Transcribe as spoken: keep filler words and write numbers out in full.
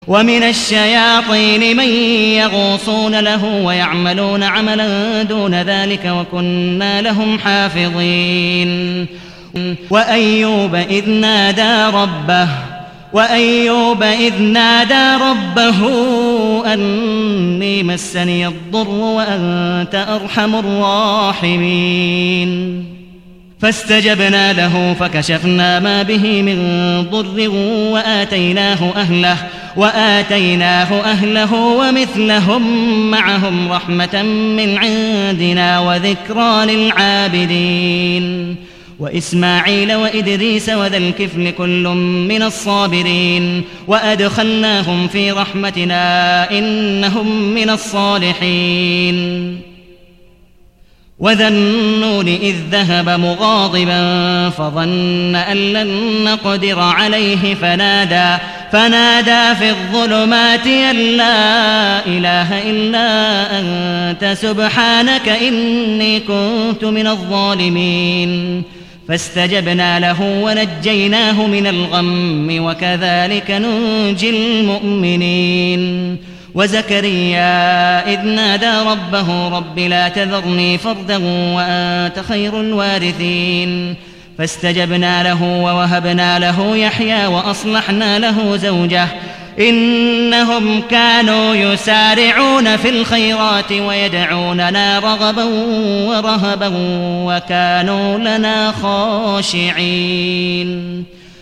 ومن الشياطين من يغوصون له ويعملون عملا دون ذلك وكنا لهم حافظين. وأيوب إذ نادى ربه وأيوب إذ نادى ربه أني مسني الضر وأنت أرحم الراحمين. فاستجبنا له فكشفنا ما به من ضر وآتيناه أهله وآتيناه أهله ومثلهم معهم رحمة من عندنا وذكرى للعابدين. وإسماعيل وإدريس وذا الكفل كل من الصابرين وأدخلناهم في رحمتنا إنهم من الصالحين. وذا النون إذ ذهب مغاضبا فظن أن لن نقدر عليه فنادى فنادى في الظلمات أن لا إله إلا أنت سبحانك إني كنت من الظالمين. فاستجبنا له ونجيناه من الغم وكذلك ننجي المؤمنين. وزكريا إذ نادى ربه رب لا تذرني فردا وأنت خير الوارثين. فاستجبنا له ووهبنا له يحيى وأصلحنا له زوجه إنهم كانوا يسارعون في الخيرات ويدعوننا رغبا ورهبا وكانوا لنا خاشعين.